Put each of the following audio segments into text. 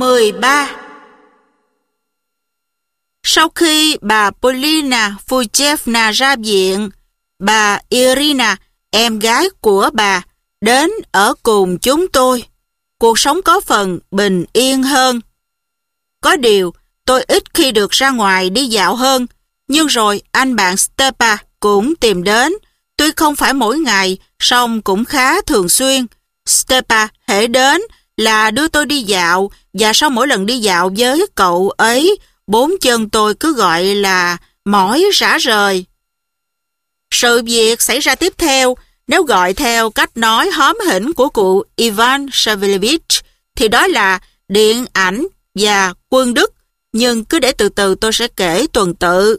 13. Sau khi bà Polina Fujevna ra viện, bà Irina, em gái của bà, đến ở cùng chúng tôi. Cuộc sống có phần bình yên hơn. Có điều, tôi ít khi được ra ngoài đi dạo hơn, nhưng rồi anh bạn Stepa cũng tìm đến. Tuy không phải mỗi ngày, song cũng khá thường xuyên. Stepa hễ đến là đưa tôi đi dạo, và sau mỗi lần đi dạo với cậu ấy, bốn chân tôi cứ gọi là mỏi rã rời. Sự việc xảy ra tiếp theo, nếu gọi theo cách nói hóm hỉnh của cụ Ivan Savelevich, thì đó là điện ảnh và quân Đức, nhưng cứ để từ từ tôi sẽ kể tuần tự.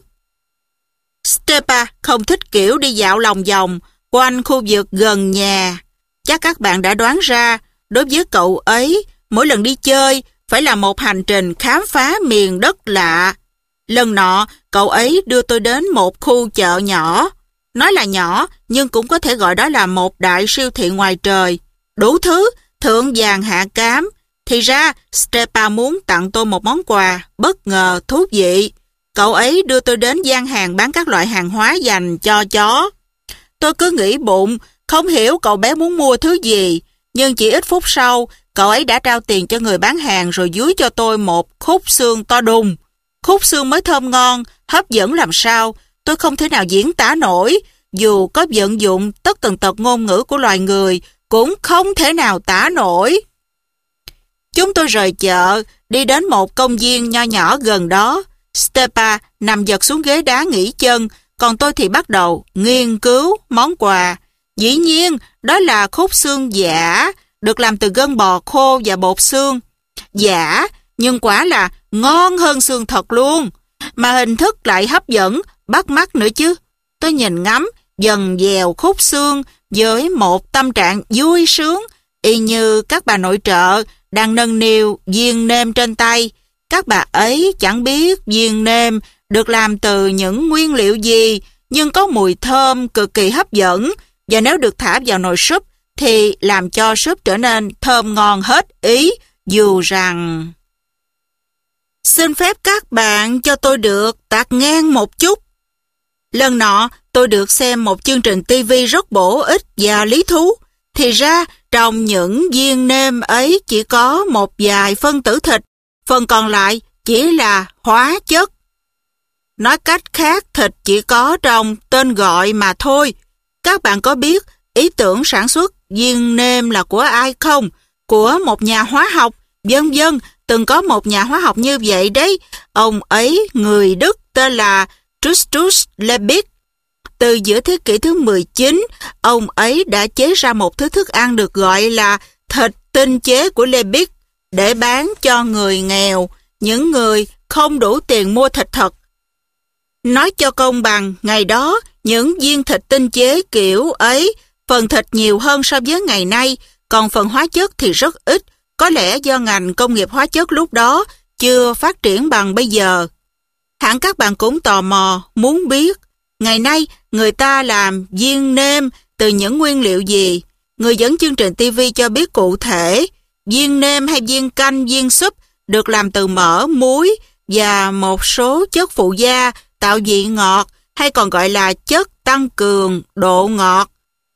Stepa không thích kiểu đi dạo lòng vòng quanh khu vực gần nhà. Chắc các bạn đã đoán ra, đối với cậu ấy, mỗi lần đi chơi phải là một hành trình khám phá miền đất lạ. Lần nọ, cậu ấy đưa tôi đến một khu chợ nhỏ. Nói là nhỏ, nhưng cũng có thể gọi đó là một đại siêu thị ngoài trời. Đủ thứ, thượng vàng hạ cám. Thì ra, Stepa muốn tặng tôi một món quà bất ngờ thú vị. Cậu ấy đưa tôi đến gian hàng bán các loại hàng hóa dành cho chó. Tôi cứ nghĩ bụng, không hiểu cậu bé muốn mua thứ gì. Nhưng chỉ ít phút sau, cậu ấy đã trao tiền cho người bán hàng rồi dúi cho tôi một khúc xương to đùng. Khúc xương mới thơm ngon, hấp dẫn làm sao, tôi không thể nào diễn tả nổi. Dù có vận dụng tất tần tật ngôn ngữ của loài người, cũng không thể nào tả nổi. Chúng tôi rời chợ, đi đến một công viên nho nhỏ gần đó. Stepa nằm giật xuống ghế đá nghỉ chân, còn tôi thì bắt đầu nghiên cứu món quà. Dĩ nhiên, đó là khúc xương giả, được làm từ gân bò khô và bột xương. Giả, nhưng quả là ngon hơn xương thật luôn. Mà hình thức lại hấp dẫn, bắt mắt nữa chứ. Tôi nhìn ngắm, dần dèo khúc xương với một tâm trạng vui sướng, y như các bà nội trợ đang nâng niu viên nêm trên tay. Các bà ấy chẳng biết viên nêm được làm từ những nguyên liệu gì, nhưng có mùi thơm cực kỳ hấp dẫn, và nếu được thả vào nồi súp thì làm cho súp trở nên thơm ngon hết ý, dù rằng... Xin phép các bạn cho tôi được tạt ngang một chút. Lần nọ, tôi được xem một chương trình TV rất bổ ích và lý thú. Thì ra, trong những viên nêm ấy chỉ có một vài phân tử thịt, phần còn lại chỉ là hóa chất. Nói cách khác, thịt chỉ có trong tên gọi mà thôi. Các bạn có biết ý tưởng sản xuất viên nêm là của ai không? Của một nhà hóa học. Vân vân, từng có một nhà hóa học như vậy đấy. Ông ấy người Đức tên là Justus Liebig. Từ giữa thế kỷ thứ 19, ông ấy đã chế ra một thứ thức ăn được gọi là thịt tinh chế của Liebig để bán cho người nghèo, những người không đủ tiền mua thịt thật. Nói cho công bằng, ngày đó, những viên thịt tinh chế kiểu ấy, phần thịt nhiều hơn so với ngày nay, còn phần hóa chất thì rất ít, có lẽ do ngành công nghiệp hóa chất lúc đó chưa phát triển bằng bây giờ. Hẳn các bạn cũng tò mò, muốn biết, ngày nay người ta làm viên nêm từ những nguyên liệu gì? Người dẫn chương trình TV cho biết cụ thể, viên nêm hay viên canh, viên súp được làm từ mỡ, muối và một số chất phụ gia tạo vị ngọt, hay còn gọi là chất tăng cường độ ngọt.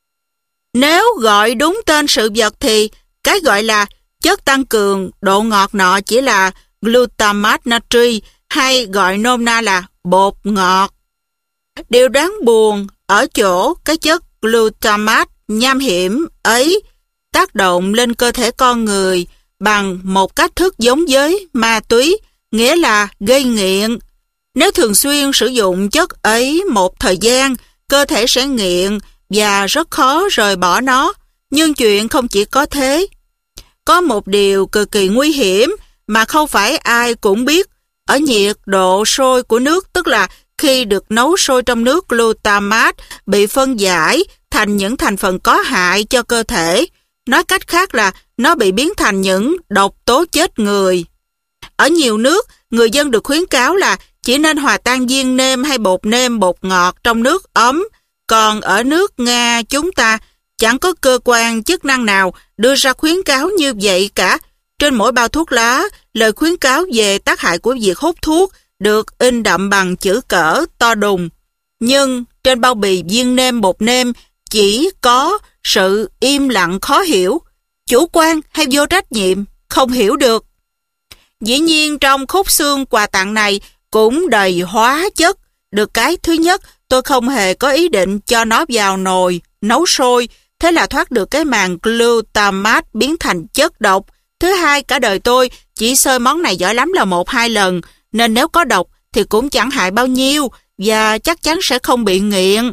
Nếu gọi đúng tên sự vật thì cái gọi là chất tăng cường độ ngọt nọ chỉ là glutamate natri, hay gọi nôm na là bột ngọt. Điều đáng buồn ở chỗ cái chất glutamate nham hiểm ấy tác động lên cơ thể con người bằng một cách thức giống với ma túy, nghĩa là gây nghiện. Nếu thường xuyên sử dụng chất ấy một thời gian, cơ thể sẽ nghiện và rất khó rời bỏ nó. Nhưng chuyện không chỉ có thế. Có một điều cực kỳ nguy hiểm mà không phải ai cũng biết. Ở nhiệt độ sôi của nước, tức là khi được nấu sôi trong nước, glutamate bị phân giải thành những thành phần có hại cho cơ thể. Nói cách khác là nó bị biến thành những độc tố chết người. Ở nhiều nước, người dân được khuyến cáo là chỉ nên hòa tan viên nêm hay bột nêm, bột ngọt trong nước ấm. Còn ở nước Nga chúng ta chẳng có cơ quan chức năng nào đưa ra khuyến cáo như vậy cả. Trên mỗi bao thuốc lá lời khuyến cáo về tác hại của việc hút thuốc được in đậm bằng chữ cỡ to đùng. Nhưng trên bao bì viên nêm bột nêm chỉ có sự im lặng khó hiểu, chủ quan hay vô trách nhiệm, không hiểu được. Dĩ nhiên trong khúc xương quà tặng này cũng đầy hóa chất. Được cái thứ nhất, tôi không hề có ý định cho nó vào nồi, nấu sôi, thế là thoát được cái màn glutamate biến thành chất độc. Thứ hai, cả đời tôi chỉ xơi món này giỏi lắm là 1-2 lần, nên nếu có độc thì cũng chẳng hại bao nhiêu và chắc chắn sẽ không bị nghiện.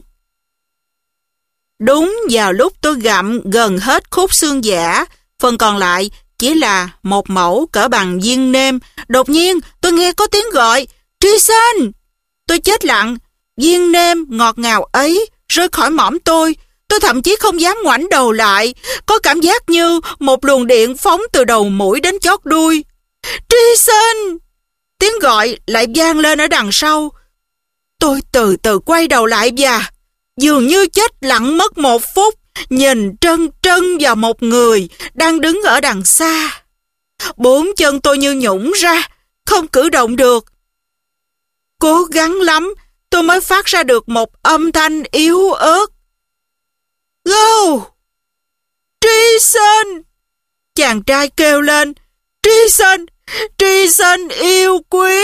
Đúng vào lúc tôi gặm gần hết khúc xương giả, phần còn lại chỉ là một mẩu cỡ bằng viên nêm, đột nhiên tôi nghe có tiếng gọi, Treason! Tôi chết lặng, viên nêm ngọt ngào ấy rơi khỏi mõm tôi thậm chí không dám ngoảnh đầu lại, có cảm giác như một luồng điện phóng từ đầu mũi đến chót đuôi. Treason! Tiếng gọi lại vang lên ở đằng sau. Tôi từ từ quay đầu lại và dường như chết lặng mất 1 phút, nhìn trân trân vào một người đang đứng ở đằng xa. 4 chân tôi như nhũn ra, không cử động được. Cố gắng lắm, tôi mới phát ra được một âm thanh yếu ớt. Go! Treason! Chàng trai kêu lên. Treason! Treason yêu quý!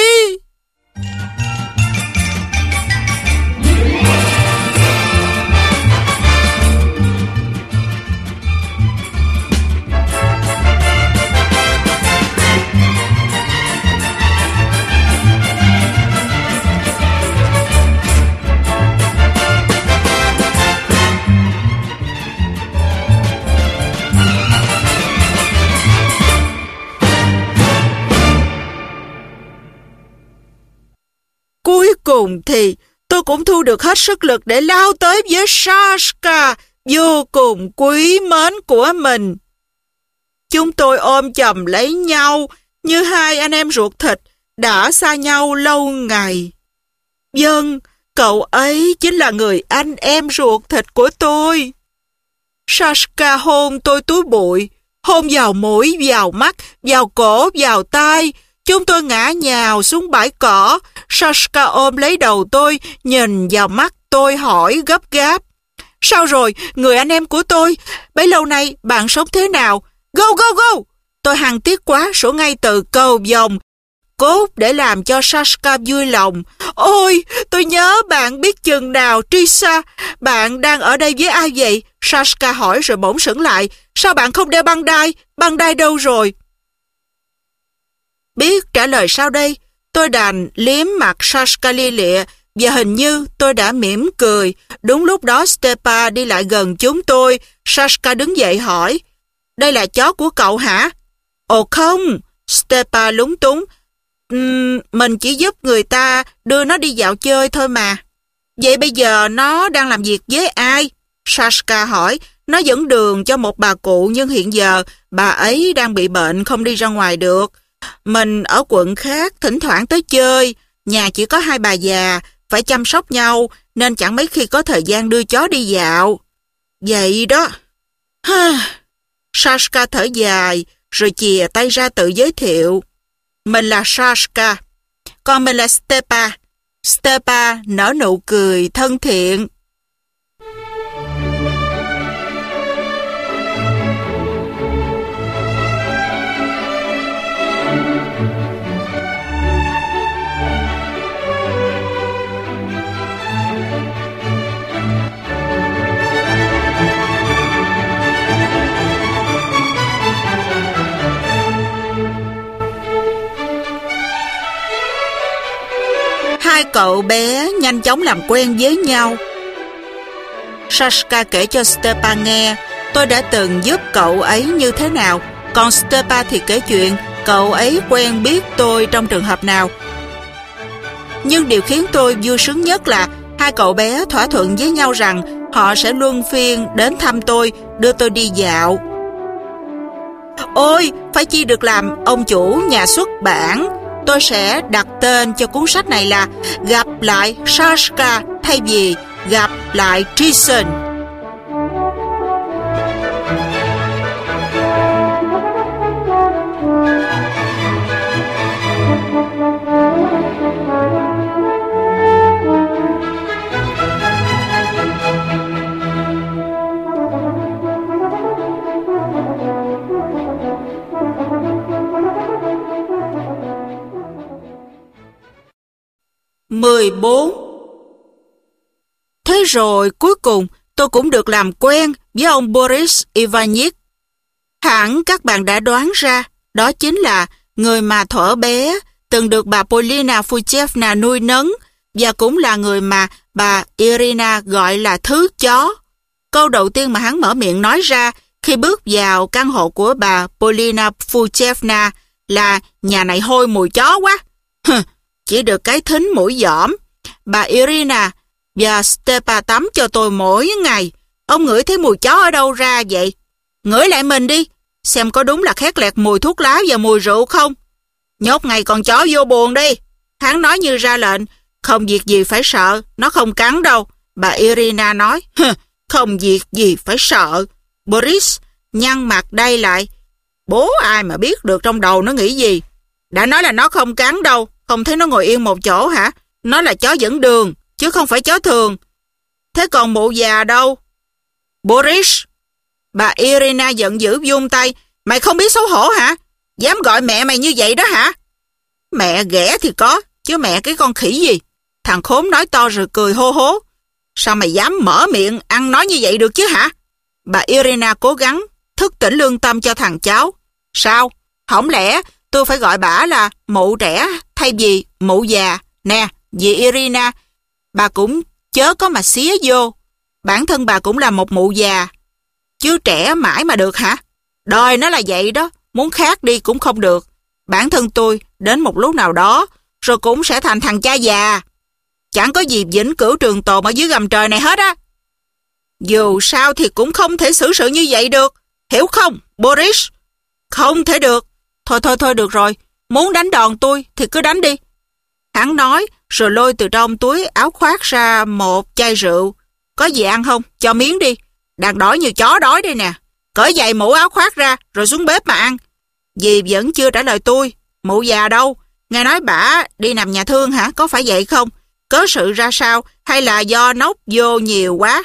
Cuối cùng thì tôi cũng thu được hết sức lực để lao tới với Sashka vô cùng quý mến của mình. Chúng tôi ôm chầm lấy nhau như hai anh em ruột thịt đã xa nhau lâu ngày. Vâng, cậu ấy chính là người anh em ruột thịt của tôi. Sashka hôn tôi túi bụi, hôn vào mũi, vào mắt, vào cổ, vào tai. Chúng tôi ngã nhào xuống bãi cỏ. Sashka ôm lấy đầu tôi, nhìn vào mắt tôi hỏi gấp gáp. Sao rồi, người anh em của tôi? Bấy lâu nay bạn sống thế nào? Go, go, go! Tôi hằng tiếc quá, sổ ngay từ cầu vồng, cốt để làm cho Sashka vui lòng. Ôi, tôi nhớ bạn biết chừng nào, Trisa. Bạn đang ở đây với ai vậy? Sashka hỏi rồi bỗng sững lại. Sao bạn không đeo băng đai? Băng đai đâu rồi? Biết trả lời sao đây? Tôi đành liếm mặt Sashka lia lịa và hình như tôi đã mỉm cười. Đúng lúc đó Stepa đi lại gần chúng tôi. Sashka đứng dậy hỏi, đây là chó của cậu hả? Ồ không, Stepa lúng túng. Mình chỉ giúp người ta đưa nó đi dạo chơi thôi mà. Vậy bây giờ nó đang làm việc với ai? Sashka hỏi. Nó dẫn đường cho một bà cụ nhưng hiện giờ bà ấy đang bị bệnh không đi ra ngoài được. Mình ở quận khác thỉnh thoảng tới chơi, nhà chỉ có 2 bà già, phải chăm sóc nhau nên chẳng mấy khi có thời gian đưa chó đi dạo. Vậy đó. Sashka thở dài rồi chìa tay ra tự giới thiệu. Mình là Sashka, còn mình là Stepa. Stepa nở nụ cười thân thiện. Hai cậu bé nhanh chóng làm quen với nhau. Sashka kể cho Stepa nghe tôi đã từng giúp cậu ấy như thế nào, còn Stepa thì kể chuyện cậu ấy quen biết tôi trong trường hợp nào. Nhưng điều khiến tôi vui sướng nhất là hai cậu bé thỏa thuận với nhau rằng họ sẽ luân phiên đến thăm tôi, đưa tôi đi dạo. Ôi, phải chi được làm ông chủ nhà xuất bản. Tôi sẽ đặt tên cho cuốn sách này là Gặp lại Sashka thay vì Gặp lại Treason. 14. Thế rồi cuối cùng tôi cũng được làm quen với ông Boris Ivanich. Hẳn các bạn đã đoán ra, đó chính là người mà thuở bé từng được bà Polina Fuchevna nuôi nấng và cũng là người mà bà Irina gọi là thứ chó. Câu đầu tiên mà hắn mở miệng nói ra khi bước vào căn hộ của bà Polina Fuchevna là nhà này hôi mùi chó quá. Chỉ được cái thính mũi dỏm. Bà Irina và Stepa tắm cho tôi mỗi ngày. Ông ngửi thấy mùi chó ở đâu ra vậy? Ngửi lại mình đi, xem có đúng là khét lẹt mùi thuốc lá và mùi rượu không? Nhốt ngay con chó vô buồng đi. Hắn nói như ra lệnh. Không việc gì phải sợ, nó không cắn đâu. Bà Irina nói. Không việc gì phải sợ. Boris nhăn mặt đây lại. Bố ai mà biết được trong đầu nó nghĩ gì? Đã nói là nó không cắn đâu. Không thấy nó ngồi yên một chỗ hả? Nó là chó dẫn đường, chứ không phải chó thường. Thế còn mụ già đâu? Boris! Bà Irina giận dữ vung tay. Mày không biết xấu hổ hả? Dám gọi mẹ mày như vậy đó hả? Mẹ ghẻ thì có, chứ mẹ cái con khỉ gì? Thằng khốn nói to rồi cười hô hố. Sao mày dám mở miệng ăn nói như vậy được chứ hả? Bà Irina cố gắng thức tỉnh lương tâm cho thằng cháu. Sao? Không lẽ tôi phải gọi bả là mụ trẻ thay vì mụ già? Nè, dì Irina, bà cũng chớ có mà xía vô. Bản thân bà cũng là một mụ già. Chứ trẻ mãi mà được hả? Đời nó là vậy đó, muốn khác đi cũng không được. Bản thân tôi đến một lúc nào đó rồi cũng sẽ thành thằng cha già. Chẳng có gì vĩnh cửu trường tồn ở dưới gầm trời này hết á. Dù sao thì cũng không thể xử sự như vậy được. Hiểu không, Boris? Không thể được. Thôi được rồi. Muốn đánh đòn tôi thì cứ đánh đi. Hắn nói rồi lôi từ trong túi áo khoác ra một chai rượu. Có gì ăn không? Cho miếng đi. Đàn đói như chó đói đây nè. Cởi giày mũ áo khoác ra rồi xuống bếp mà ăn. Dì vẫn chưa trả lời tôi. Mụ già đâu? Nghe nói bả đi nằm nhà thương hả? Có phải vậy không? Cớ sự ra sao? Hay là do nốc vô nhiều quá?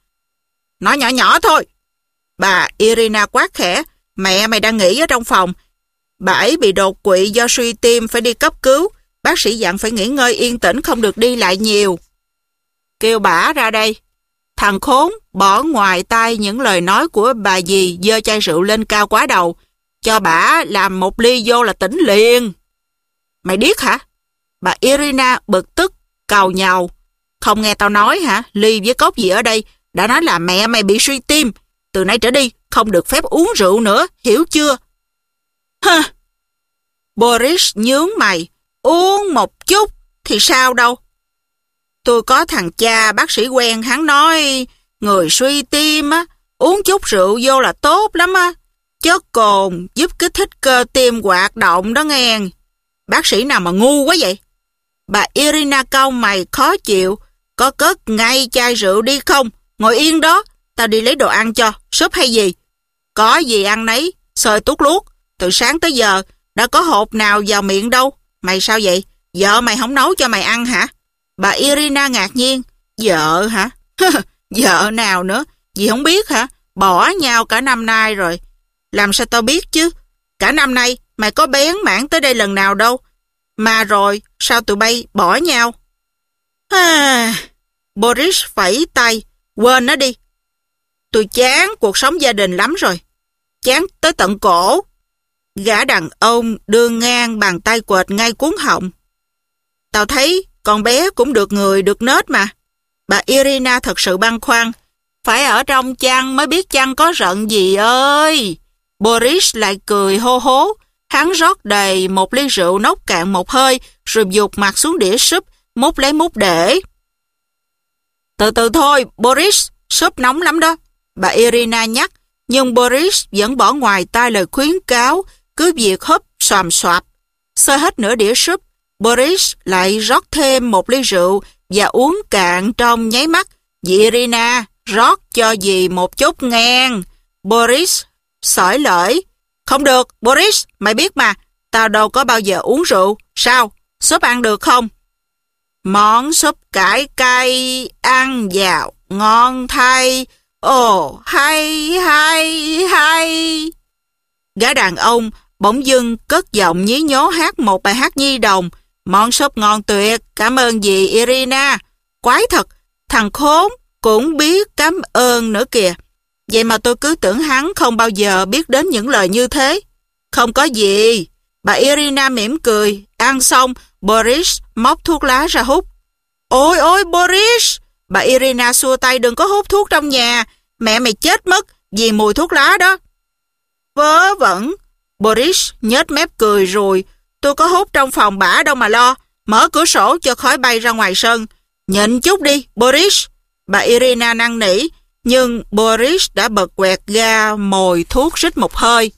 Nói nhỏ nhỏ thôi. Bà Irina quát khẽ. Mẹ mày đang nghỉ ở trong phòng. Bà ấy bị đột quỵ do suy tim phải đi cấp cứu. Bác sĩ dặn phải nghỉ ngơi yên tĩnh, không được đi lại nhiều. Kêu bả ra đây. Thằng khốn bỏ ngoài tai những lời nói của bà dì, giơ chai rượu lên cao quá đầu. Cho bả làm một ly vô là tỉnh liền. Mày điếc hả? Bà Irina bực tức càu nhàu. Không nghe tao nói hả? Ly với cốc gì ở đây? Đã nói là mẹ mày bị suy tim. Từ nay trở đi không được phép uống rượu nữa, hiểu chưa? Hơ. Boris nhướng mày. Uống một chút thì sao đâu? Tôi có thằng cha bác sĩ quen, hắn nói người suy tim á, uống chút rượu vô là tốt lắm á. Chất cồn giúp kích thích cơ tim hoạt động đó nghe. Bác sĩ nào mà ngu quá vậy? Bà Irina cau mày khó chịu. Có cất ngay chai rượu đi không? Ngồi yên đó, tao đi lấy đồ ăn cho, súp hay gì? Có gì ăn nấy, xơi tuốt luốt. Từ sáng tới giờ đã có hộp nào vào miệng đâu. Mày sao vậy? Vợ mày không nấu cho mày ăn hả? Bà Irina ngạc nhiên. Vợ hả? Vợ nào nữa? Dì không biết hả? Bỏ nhau cả năm nay rồi. Làm sao tao biết chứ? Cả năm nay mày có bén mảng tới đây lần nào đâu. Mà rồi sao tụi bay bỏ nhau? Boris phẩy tay. Quên nó đi. Tôi chán cuộc sống gia đình lắm rồi. Chán tới tận cổ. Gã đàn ông đưa ngang bàn tay quệt ngay cuống họng. Tao thấy con bé cũng được người được nết mà. Bà Irina thật sự băn khoăn. Phải ở trong chăn mới biết chăn có rận gì ơi. Boris lại cười hô hố. Hắn rót đầy một ly rượu nốc cạn một hơi rồi vụt mặt xuống đĩa súp, múc lấy múc để. Từ từ thôi, Boris, súp nóng lắm đó. Bà Irina nhắc, nhưng Boris vẫn bỏ ngoài tai lời khuyến cáo, cứ việc húp xoàm xoạp. Xơi hết nửa đĩa súp, Boris lại rót thêm một ly rượu và uống cạn trong nháy mắt. Dì Irina, rót cho dì một chút ngang. Boris xởi lởi. Không được, Boris, mày biết mà, tao đâu có bao giờ uống rượu. Sao, súp ăn được không? Món súp cải cay, ăn vào, ngon thay. Ồ, hay. Gã đàn ông bỗng dưng cất giọng nhí nhố hát một bài hát nhi đồng. Món súp ngon tuyệt, cảm ơn dì Irina. Quái thật, thằng khốn cũng biết cảm ơn nữa kìa. Vậy mà tôi cứ tưởng hắn không bao giờ biết đến những lời như thế. Không có gì. Bà Irina mỉm cười. Ăn xong, Boris móc thuốc lá ra hút. Ôi ôi Boris! Bà Irina xua tay, đừng có hút thuốc trong nhà. Mẹ mày chết mất vì mùi thuốc lá đó. Vớ vẩn. Boris nhếch mép cười rồi. Tôi có hút trong phòng bả đâu mà lo. Mở cửa sổ cho khói bay ra ngoài sân. Nhịn chút đi, Boris. Bà Irina năn nỉ. Nhưng Boris đã bật quẹt ga mồi thuốc rít một hơi.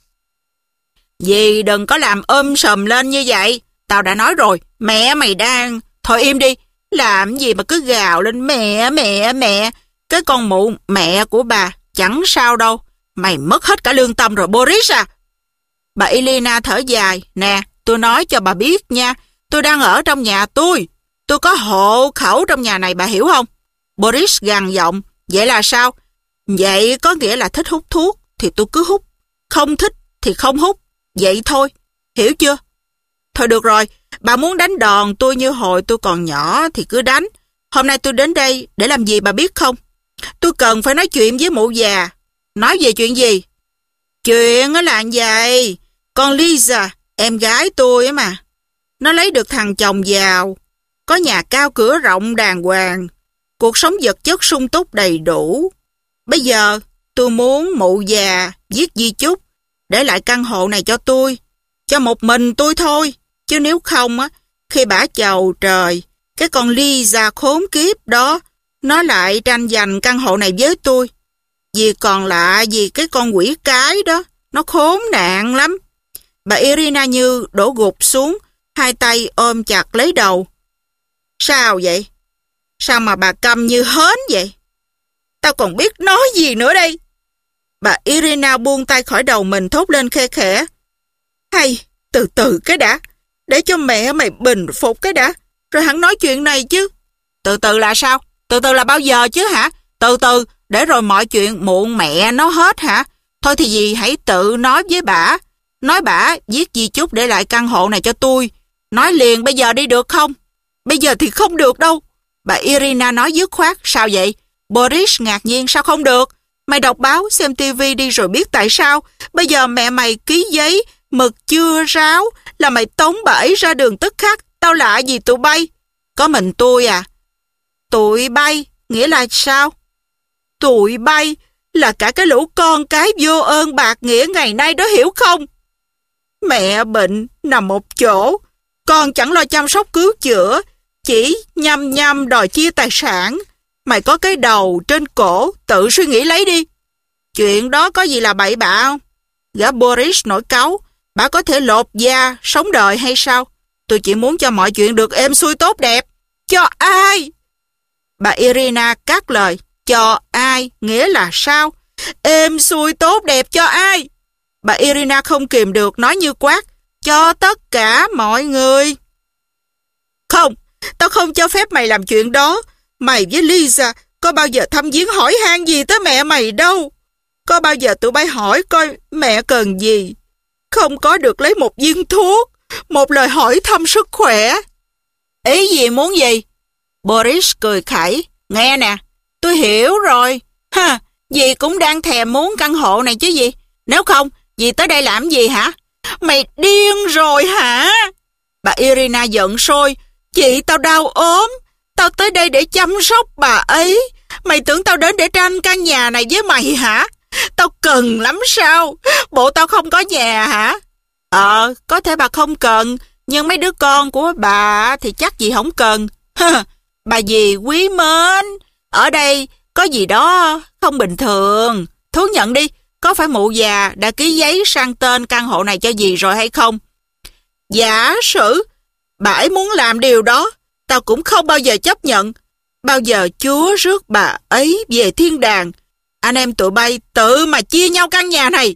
Dì đừng có làm sùm lên như vậy. Tao đã nói rồi, mẹ mày đang... Thôi im đi. Làm gì mà cứ gào lên mẹ. Cái con mụ mẹ của bà chẳng sao đâu. Mày mất hết cả lương tâm rồi Boris à. Bà Elena thở dài. Nè, tôi nói cho bà biết nha. Tôi đang ở trong nhà tôi. Tôi có hộ khẩu trong nhà này, bà hiểu không? Boris gằn giọng. Vậy là sao? Vậy có nghĩa là thích hút thuốc thì tôi cứ hút. Không thích thì không hút. Vậy thôi. Hiểu chưa? Thôi được rồi. Bà muốn đánh đòn tôi như hồi tôi còn nhỏ thì cứ đánh. Hôm nay tôi đến đây để làm gì bà biết không? Tôi cần phải nói chuyện với mụ già. Nói về chuyện gì? Chuyện là vậy. Con Lisa, em gái tôi mà. Nó lấy được thằng chồng giàu. Có nhà cao cửa rộng đàng hoàng. Cuộc sống vật chất sung túc đầy đủ. Bây giờ tôi muốn mụ già viết di chúc để lại căn hộ này cho tôi. Cho một mình tôi thôi. Chứ nếu không á, khi bả chầu trời, cái con Lisa khốn kiếp đó, nó lại tranh giành căn hộ này với tôi. Vì còn lạ vì cái con quỷ cái đó, nó khốn nạn lắm. Bà Irina như đổ gục xuống, hai tay ôm chặt lấy đầu. Sao vậy? Sao mà bà câm như hến vậy? Tao còn biết nói gì nữa đây? Bà Irina buông tay khỏi đầu mình, thốt lên khe khẽ. Hay, từ từ cái đã. Để cho mẹ mày bình phục cái đã. Rồi hắn nói chuyện này chứ. Từ từ là sao? Từ từ là bao giờ chứ hả? Từ từ, để rồi mọi chuyện muộn mẹ nó hết hả? Thôi thì dì hãy tự nói với bả. Nói bả viết di chúc để lại căn hộ này cho tôi. Nói liền bây giờ đi được không? Bây giờ thì không được đâu. Bà Irina nói dứt khoát. Sao vậy? Boris ngạc nhiên. Sao không được? Mày đọc báo, xem tivi đi rồi biết tại sao. Bây giờ mẹ mày ký giấy, mực chưa ráo là mày tống bà ấy ra đường tức khắc. Tao lạ gì tụi bay? Có mình tôi à? Tụi bay nghĩa là sao? Tụi bay là cả cái lũ con cái vô ơn bạc nghĩa ngày nay đó, hiểu không? Mẹ bệnh nằm một chỗ, con chẳng lo chăm sóc cứu chữa, chỉ nhăm đòi chia tài sản. Mày có cái đầu trên cổ, tự suy nghĩ lấy đi. Chuyện đó có gì là bậy bạ không? Gã Boris nổi cáu. Bà có thể lột da, sống đời hay sao? Tôi chỉ muốn cho mọi chuyện được êm xuôi tốt đẹp. Cho ai? Bà Irina cắt lời. Cho ai? Nghĩa là sao? Êm xuôi tốt đẹp cho ai? Bà Irina không kìm được nói như quát. Cho tất cả mọi người. Không, tao không cho phép mày làm chuyện đó. Mày với Lisa có bao giờ thăm viếng hỏi han gì tới mẹ mày đâu. Có bao giờ tụi bay hỏi coi mẹ cần gì. Không có được lấy một viên thuốc, một lời hỏi thăm sức khỏe. Ý gì muốn gì? Boris cười khẩy. Nghe nè, tôi hiểu rồi. Ha, dì cũng đang thèm muốn căn hộ này chứ gì. Nếu không, dì tới đây làm gì hả? Mày điên rồi hả? Bà Irina giận sôi. Chị tao đau ốm. Tao tới đây để chăm sóc bà ấy. Mày tưởng tao đến để tranh căn nhà này với mày hả? Tao cần lắm sao? Bộ tao không có nhà hả? Có thể bà không cần, nhưng mấy đứa con của bà thì chắc gì không cần. Bà dì quý mến, ở đây có gì đó không bình thường. Thú nhận đi, có phải mụ già đã ký giấy sang tên căn hộ này cho dì rồi hay không? Giả sử bà ấy muốn làm điều đó, tao cũng không bao giờ chấp nhận. Bao giờ Chúa rước bà ấy về thiên đàng, anh em tụi bay tự mà chia nhau căn nhà này.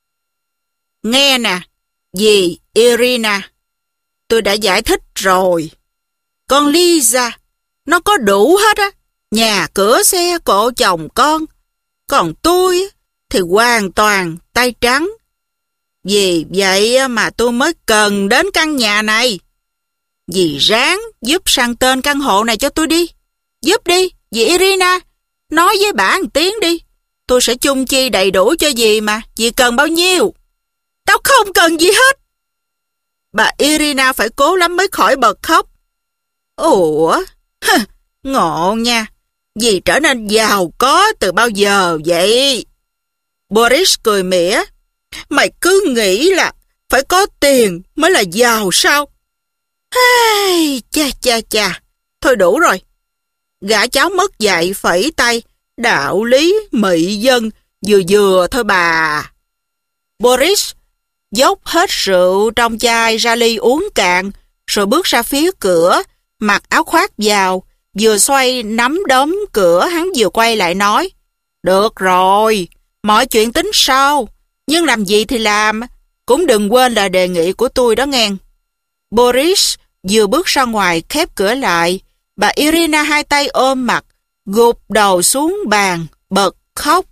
Nghe nè, dì Irina, tôi đã giải thích rồi. Con Lisa, nó có đủ hết á. Nhà, cửa, xe, cộ, chồng, con. Còn tôi thì hoàn toàn tay trắng. Vì vậy mà tôi mới cần đến căn nhà này. Dì ráng giúp sang tên căn hộ này cho tôi đi. Giúp đi, dì Irina. Nói với bà một tiếng đi. Tôi sẽ chung chi đầy đủ cho dì mà. Dì cần bao nhiêu? Tao không cần gì hết. Bà Irina phải cố lắm mới khỏi bật khóc. Ủa? Ngộ nha. Dì trở nên giàu có từ bao giờ vậy? Boris cười mỉa. Mày cứ nghĩ là phải có tiền mới là giàu sao? Hey, cha. Thôi đủ rồi. Gã cháu mất dạy phẩy tay. Đạo lý, mị dân, vừa thôi bà. Boris dốc hết rượu trong chai ra ly uống cạn, rồi bước ra phía cửa, mặc áo khoác vào, vừa xoay nắm đấm cửa hắn vừa quay lại nói. Được rồi, mọi chuyện tính sau, nhưng làm gì thì làm, cũng đừng quên là đề nghị của tôi đó nghe. Boris vừa bước ra ngoài khép cửa lại, bà Irina hai tay ôm mặt, gục đầu xuống bàn, bật khóc.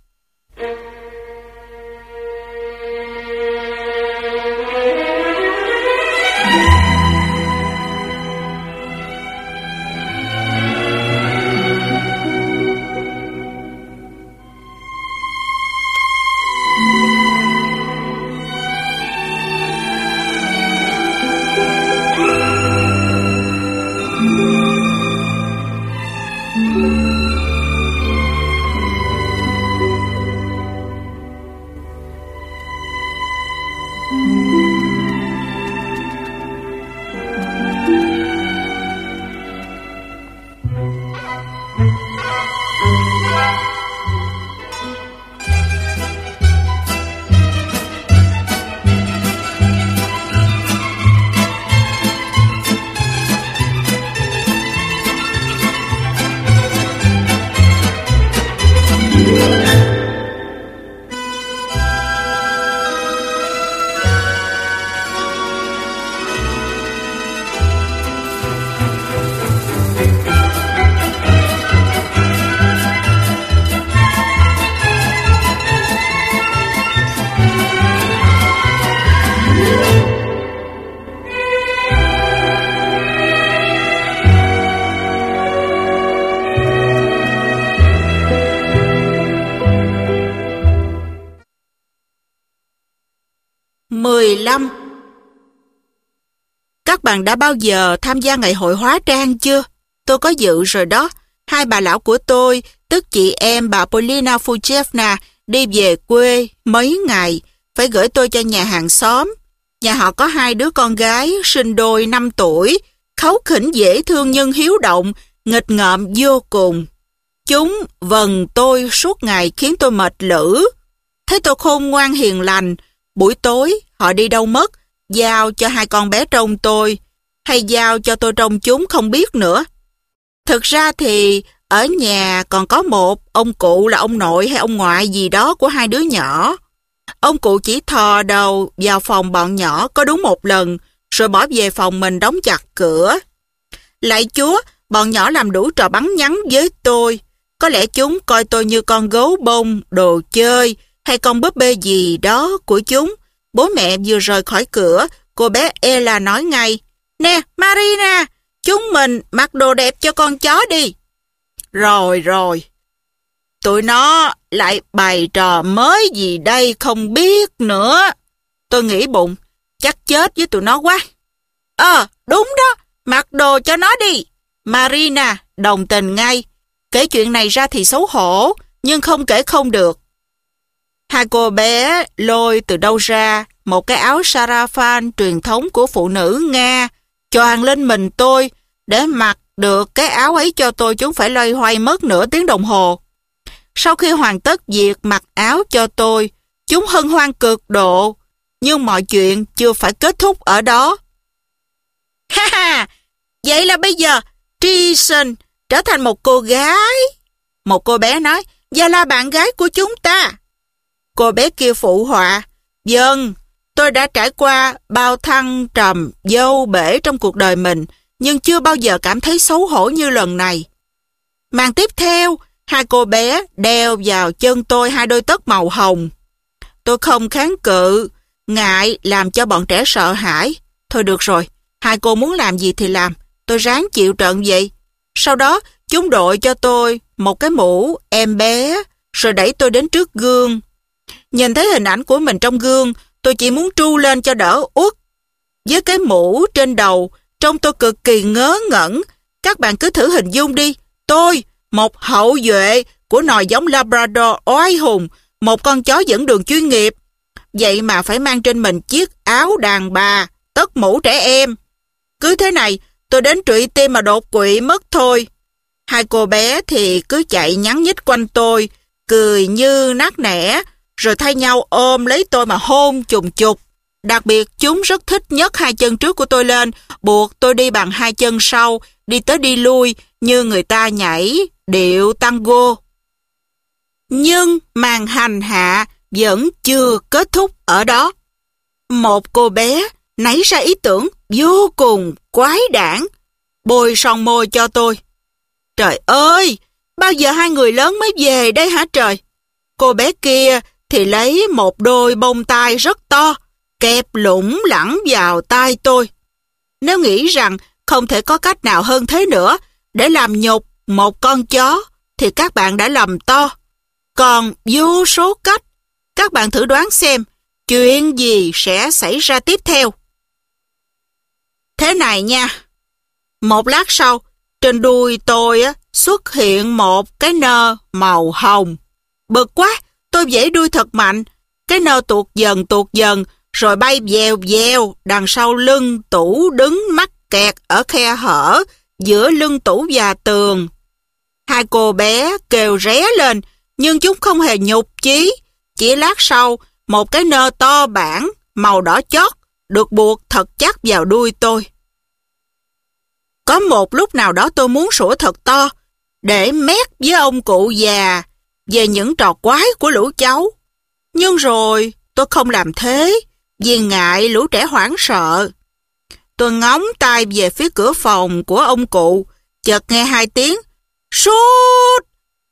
Các bạn đã bao giờ tham gia ngày hội hóa trang chưa? Tôi có dự rồi đó. Hai bà lão của tôi, tức chị em bà Polina Fuchevna, đi về quê mấy ngày, phải gửi tôi cho nhà hàng xóm. Nhà họ có hai đứa con gái, sinh đôi 5 tuổi, kháu khỉnh dễ thương nhưng hiếu động, nghịch ngợm vô cùng. Chúng vần tôi suốt ngày khiến tôi mệt lử. Thấy tôi khôn ngoan hiền lành, buổi tối họ đi đâu mất, giao cho hai con bé trông tôi, hay giao cho tôi trông chúng không biết nữa. Thực ra thì ở nhà còn có một ông cụ là ông nội hay ông ngoại gì đó của hai đứa nhỏ. Ông cụ chỉ thò đầu vào phòng bọn nhỏ có đúng một lần, rồi bỏ về phòng mình đóng chặt cửa. Lạy Chúa, bọn nhỏ làm đủ trò bắn nhắn với tôi. Có lẽ chúng coi tôi như con gấu bông, đồ chơi, hay con búp bê gì đó của chúng. Bố mẹ vừa rời khỏi cửa, cô bé Ella nói ngay, nè Marina, chúng mình mặc đồ đẹp cho con chó đi. Rồi, tụi nó lại bày trò mới gì đây không biết nữa. Tôi nghĩ bụng, chắc chết với tụi nó quá. Đúng đó, mặc đồ cho nó đi. Marina đồng tình ngay. Kể chuyện này ra thì xấu hổ, nhưng không kể không được. Hai cô bé lôi từ đâu ra một cái áo sarafan truyền thống của phụ nữ Nga, choàng lên mình tôi. Để mặc được cái áo ấy cho tôi, chúng phải loay hoay mất nửa tiếng đồng hồ. Sau khi hoàn tất việc mặc áo cho tôi, chúng hân hoan cực độ. Nhưng mọi chuyện chưa phải kết thúc ở đó. Ha! Vậy là bây giờ Treason trở thành một cô gái. Một cô bé nói, và là bạn gái của chúng ta. Cô bé kia phụ họa, vâng, tôi đã trải qua bao thăng trầm, dâu bể trong cuộc đời mình, nhưng chưa bao giờ cảm thấy xấu hổ như lần này. Màn tiếp theo, hai cô bé đeo vào chân tôi hai đôi tất màu hồng. Tôi không kháng cự, ngại làm cho bọn trẻ sợ hãi. Thôi được rồi, Hai cô muốn làm gì thì làm, tôi ráng chịu trận vậy. Sau đó, chúng đội cho tôi một cái mũ em bé, rồi đẩy tôi đến trước gương. Nhìn thấy hình ảnh của mình trong gương, tôi chỉ muốn tru lên cho đỡ uất. Với cái mũ trên đầu, trông tôi cực kỳ ngớ ngẩn. Các bạn cứ thử hình dung đi. Tôi, một hậu duệ của nòi giống Labrador oai hùng, một con chó dẫn đường chuyên nghiệp. Vậy mà phải mang trên mình chiếc áo đàn bà, tất mũ trẻ em. Cứ thế này, tôi đến trụy tim mà đột quỵ mất thôi. Hai cô bé thì cứ chạy nhắn nhít quanh tôi, cười như nát nẻ, rồi thay nhau ôm lấy tôi mà hôn chùng chục. Đặc biệt, chúng rất thích nhấc hai chân trước của tôi lên, buộc tôi đi bằng hai chân sau, đi tới đi lui, như người ta nhảy điệu tango. Nhưng màn hành hạ vẫn chưa kết thúc ở đó. Một cô bé nảy ra ý tưởng vô cùng quái đản, bôi son môi cho tôi. Trời ơi, bao giờ hai người lớn mới về đây hả trời? Cô bé kia thì lấy một đôi bông tai rất to, kẹp lủng lẳng vào tai tôi. Nếu nghĩ rằng không thể có cách nào hơn thế nữa để làm nhục một con chó, thì các bạn đã lầm to. Còn vô số cách, các bạn thử đoán xem chuyện gì sẽ xảy ra tiếp theo. Thế này nha, một lát sau, trên đuôi tôi xuất hiện một cái nơ màu hồng. Bực quá, tôi vẫy đuôi thật mạnh, cái nơ tuột dần, rồi bay vèo vèo đằng sau lưng tủ đứng mắc kẹt ở khe hở giữa lưng tủ và tường. Hai cô bé kêu ré lên, nhưng chúng không hề nhục chí. Chỉ lát sau, một cái nơ to bản màu đỏ chót được buộc thật chắc vào đuôi tôi. Có một lúc nào đó tôi muốn sủa thật to để mét với ông cụ già về những trò quái của lũ cháu. Nhưng rồi tôi không làm thế vì ngại lũ trẻ hoảng sợ. Tôi ngóng tay về phía cửa phòng của ông cụ, chợt nghe hai tiếng sút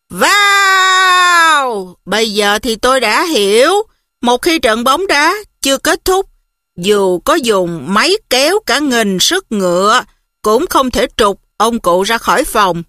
vào. Bây giờ thì tôi đã hiểu, một khi trận bóng đá chưa kết thúc, dù có dùng máy kéo cả nghìn sức ngựa cũng không thể trục ông cụ ra khỏi phòng.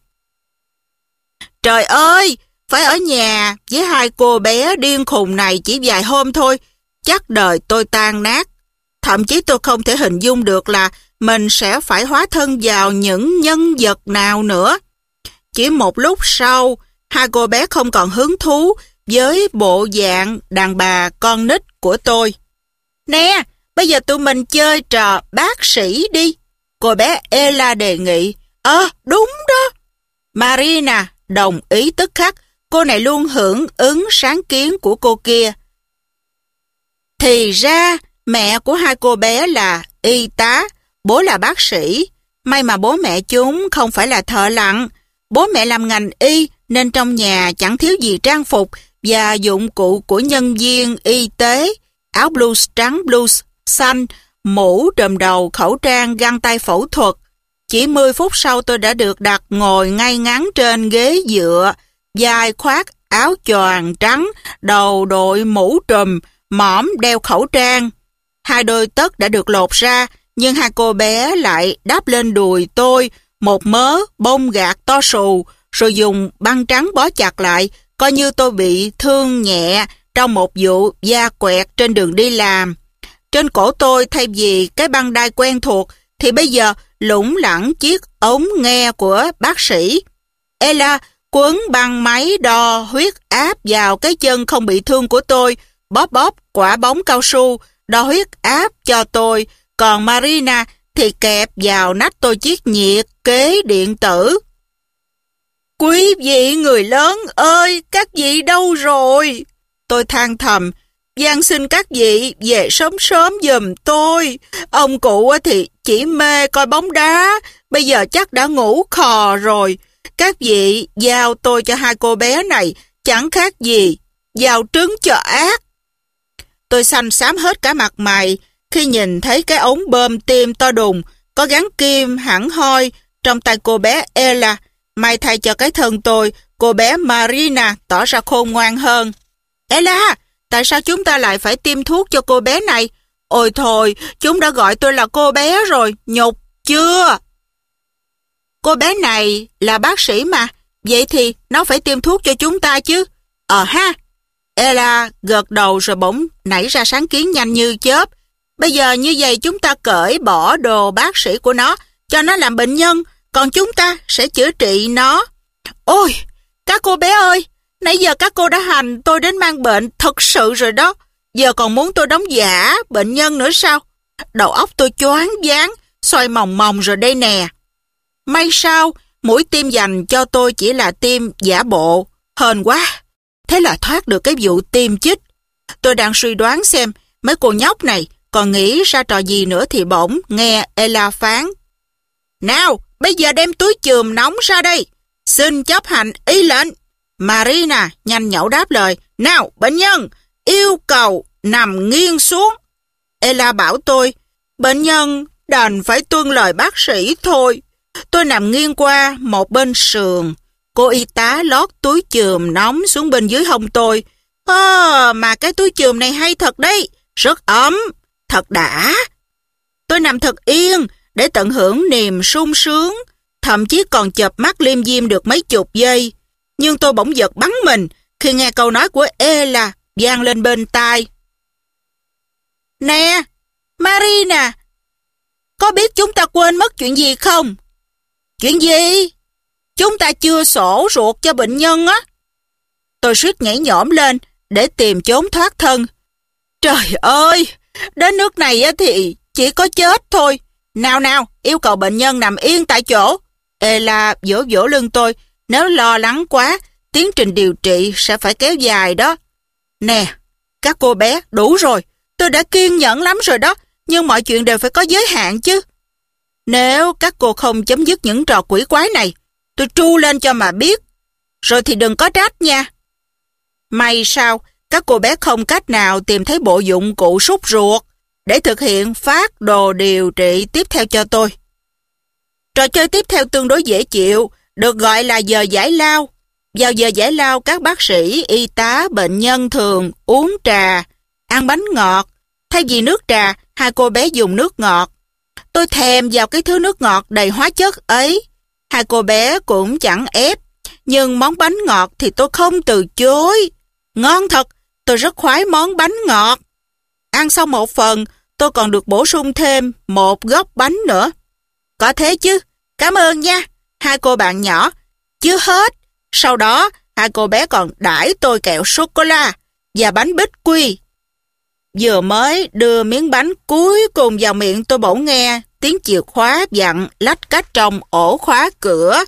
Trời ơi, phải ở nhà với hai cô bé điên khùng này chỉ vài hôm thôi, chắc đời tôi tan nát. Thậm chí tôi không thể hình dung được là mình sẽ phải hóa thân vào những nhân vật nào nữa. Chỉ một lúc sau, hai cô bé không còn hứng thú với bộ dạng đàn bà con nít của tôi. Nè, bây giờ tụi mình chơi trò bác sĩ đi. Cô bé Ella đề nghị. Đúng đó. Marina đồng ý tức khắc. Cô này luôn hưởng ứng sáng kiến của cô kia. Thì ra, mẹ của hai cô bé là y tá, bố là bác sĩ. May mà bố mẹ chúng không phải là thợ lặn. Bố mẹ làm ngành y nên trong nhà chẳng thiếu gì trang phục và dụng cụ của nhân viên y tế. Áo blues trắng, blues xanh, mũ trùm đầu, khẩu trang, găng tay phẫu thuật. Chỉ 10 phút sau tôi đã được đặt ngồi ngay ngắn trên ghế dựa, vai khoác áo choàng trắng, đầu đội mũ trùm, mõm đeo khẩu trang. Hai đôi tất đã được lột ra, nhưng hai cô bé lại đắp lên đùi tôi một mớ bông gạc to xù, rồi dùng băng trắng bó chặt lại, coi như tôi bị thương nhẹ trong một vụ va quẹt trên đường đi làm. Trên cổ tôi thay vì cái băng đai quen thuộc, thì bây giờ lủng lẳng chiếc ống nghe của bác sĩ. Ella quấn băng máy đo huyết áp vào cái chân không bị thương của tôi, bóp quả bóng cao su, đo huyết áp cho tôi, còn Marina thì kẹp vào nách tôi chiếc nhiệt kế điện tử. Quý vị người lớn ơi, các vị đâu rồi? Tôi than thầm, van xin các vị về sớm sớm giùm tôi. Ông cụ thì chỉ mê coi bóng đá, bây giờ chắc đã ngủ khò rồi. Các vị giao tôi cho hai cô bé này chẳng khác gì giao trứng cho ác. Tôi xanh xám hết cả mặt mày khi nhìn thấy cái ống bơm tim to đùng có gắn kim hẳn hoi trong tay cô bé Ella. May thay cho cái thân tôi, cô bé Marina tỏ ra khôn ngoan hơn. Ella, tại sao chúng ta lại phải tiêm thuốc cho cô bé này? Ôi thôi, chúng đã gọi tôi là cô bé rồi, nhục chưa? Cô bé này là bác sĩ mà, vậy thì nó phải tiêm thuốc cho chúng ta chứ. Ha. Ella gật đầu rồi bỗng nảy ra sáng kiến nhanh như chớp. Bây giờ như vậy chúng ta cởi bỏ đồ bác sĩ của nó, cho nó làm bệnh nhân, còn chúng ta sẽ chữa trị nó. Ôi, các cô bé ơi, nãy giờ các cô đã hành tôi đến mang bệnh thật sự rồi đó. Giờ còn muốn tôi đóng giả bệnh nhân nữa sao? Đầu óc tôi choáng váng, xoay mòng mòng rồi đây nè. May sao, mũi tiêm dành cho tôi chỉ là tiêm giả bộ. Hên quá. Thế là thoát được cái vụ tiêm chích. Tôi đang suy đoán xem mấy cô nhóc này còn nghĩ ra trò gì nữa thì bỗng nghe Ella phán. Nào, bây giờ đem túi chườm nóng ra đây. Xin chấp hành y lệnh. Marina nhanh nhẩu đáp lời. Nào, bệnh nhân, yêu cầu nằm nghiêng xuống. Ella bảo tôi, bệnh nhân đành phải tuân lời bác sĩ thôi. Tôi nằm nghiêng qua một bên sườn. Cô y tá lót túi chườm nóng xuống bên dưới hông tôi. Mà cái túi chườm này hay thật đấy, rất ấm, thật đã. Tôi nằm thật yên để tận hưởng niềm sung sướng, thậm chí còn chợp mắt liêm diêm được mấy chục giây. Nhưng tôi bỗng giật bắn mình khi nghe câu nói của Ella vang lên bên tai. Nè, Marina, có biết chúng ta quên mất chuyện gì không? Chuyện gì? Chúng ta chưa sổ ruột cho bệnh nhân á. Tôi suýt nhảy nhổm lên để tìm chốn thoát thân. Trời ơi, đến nước này thì chỉ có chết thôi. Nào nào, yêu cầu bệnh nhân nằm yên tại chỗ. Ella vỗ vỗ lưng tôi. Nếu lo lắng quá, tiến trình điều trị sẽ phải kéo dài đó. Nè, các cô bé, đủ rồi. Tôi đã kiên nhẫn lắm rồi đó, nhưng mọi chuyện đều phải có giới hạn chứ. Nếu các cô không chấm dứt những trò quỷ quái này, tôi tru lên cho mà biết. Rồi thì đừng có trách nha. May sao, các cô bé không cách nào tìm thấy bộ dụng cụ súc ruột để thực hiện phác đồ điều trị tiếp theo cho tôi. Trò chơi tiếp theo tương đối dễ chịu, được gọi là giờ giải lao. Vào giờ giải lao, các bác sĩ, y tá, bệnh nhân thường uống trà, ăn bánh ngọt. Thay vì nước trà, hai cô bé dùng nước ngọt. Tôi thèm vào cái thứ nước ngọt đầy hóa chất ấy. Hai cô bé cũng chẳng ép, nhưng món bánh ngọt thì tôi không từ chối. Ngon thật, tôi rất khoái món bánh ngọt. Ăn xong một phần, tôi còn được bổ sung thêm một góc bánh nữa. Có thế chứ, cảm ơn nha, hai cô bạn nhỏ. Chưa hết, sau đó hai cô bé còn đãi tôi kẹo sô-cô-la và bánh bích quy. Vừa mới đưa miếng bánh cuối cùng vào miệng, tôi bỗng nghe tiếng chìa khóa vặn lách cách trong ổ khóa cửa.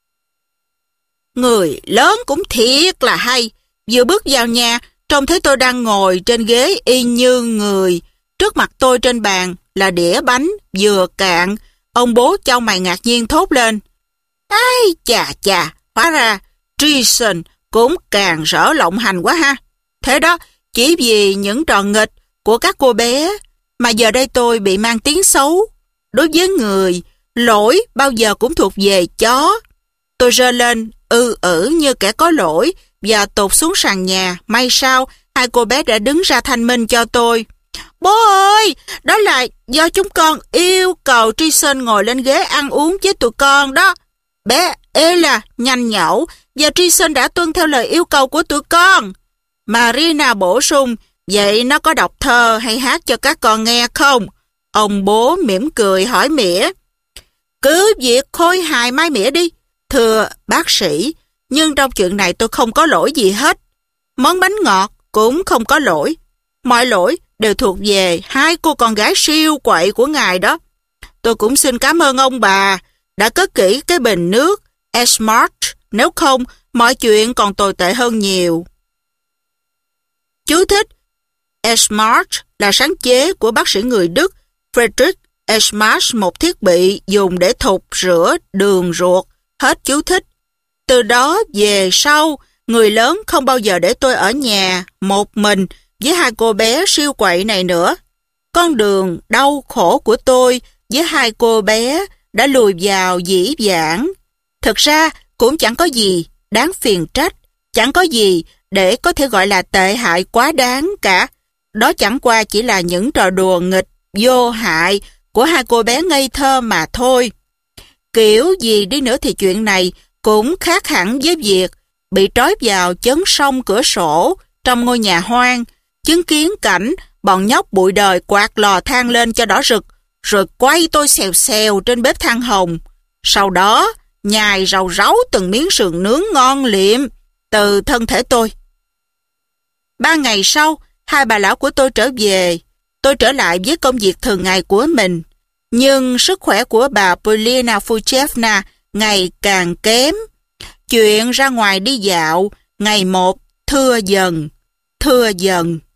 Người lớn cũng thiệt là hay. Vừa bước vào nhà, trông thấy tôi đang ngồi trên ghế y như người. Trước mặt tôi trên bàn là đĩa bánh vừa cạn. Ông bố chau mày ngạc nhiên thốt lên. Ai chà chà, hóa ra Treason cũng càng rỡ lộng hành quá ha. Thế đó, chỉ vì những trò nghịch của các cô bé mà giờ đây tôi bị mang tiếng xấu. Đối với người, lỗi bao giờ cũng thuộc về chó. Tôi rơ lên như kẻ có lỗi và tụt xuống sàn nhà. May sao hai cô bé đã đứng ra thanh minh cho tôi. Bố ơi, đó là do chúng con yêu cầu Treason ngồi lên ghế ăn uống với tụi con đó. Bé Ella nhanh nhẩu và Treason đã tuân theo lời yêu cầu của tụi con. Marina bổ sung, vậy nó có đọc thơ hay hát cho các con nghe không? Ông bố mỉm cười hỏi mỉa. Cứ việc khôi hài mai mỉa đi, thưa bác sĩ, nhưng trong chuyện này tôi không có lỗi gì hết. Món bánh ngọt cũng không có lỗi. Mọi lỗi đều thuộc về hai cô con gái siêu quậy của ngài đó. Tôi cũng xin cảm ơn ông bà đã cất kỹ cái bình nước Esmart, nếu không mọi chuyện còn tồi tệ hơn nhiều. Chú thích: Esmart là sáng chế của bác sĩ người Đức Friedrich Esmart, một thiết bị dùng để thục rửa đường ruột. Hết chú thích. Từ đó về sau, người lớn không bao giờ để tôi ở nhà một mình với hai cô bé siêu quậy này nữa. Con đường đau khổ của tôi với hai cô bé đã lùi vào dĩ vãng. Thực ra cũng chẳng có gì đáng phiền trách, chẳng có gì để có thể gọi là tệ hại quá đáng cả. đó chẳng qua chỉ là những trò đùa nghịch, vô hại của hai cô bé ngây thơ mà thôi. Kiểu gì đi nữa thì chuyện này cũng khác hẳn với việc bị trói vào chấn sông cửa sổ trong ngôi nhà hoang, chứng kiến cảnh bọn nhóc bụi đời quạt lò than lên cho đỏ rực, rồi quay tôi xèo xèo trên bếp than hồng. Sau đó, nhai rau ráu từng miếng sườn nướng ngon liệm từ thân thể tôi. 3 ngày sau, hai bà lão của tôi trở về. Tôi trở lại với công việc thường ngày của mình. Nhưng sức khỏe của bà Polina Fuchevna ngày càng kém. Chuyện ra ngoài đi dạo, ngày một thưa dần, thưa dần.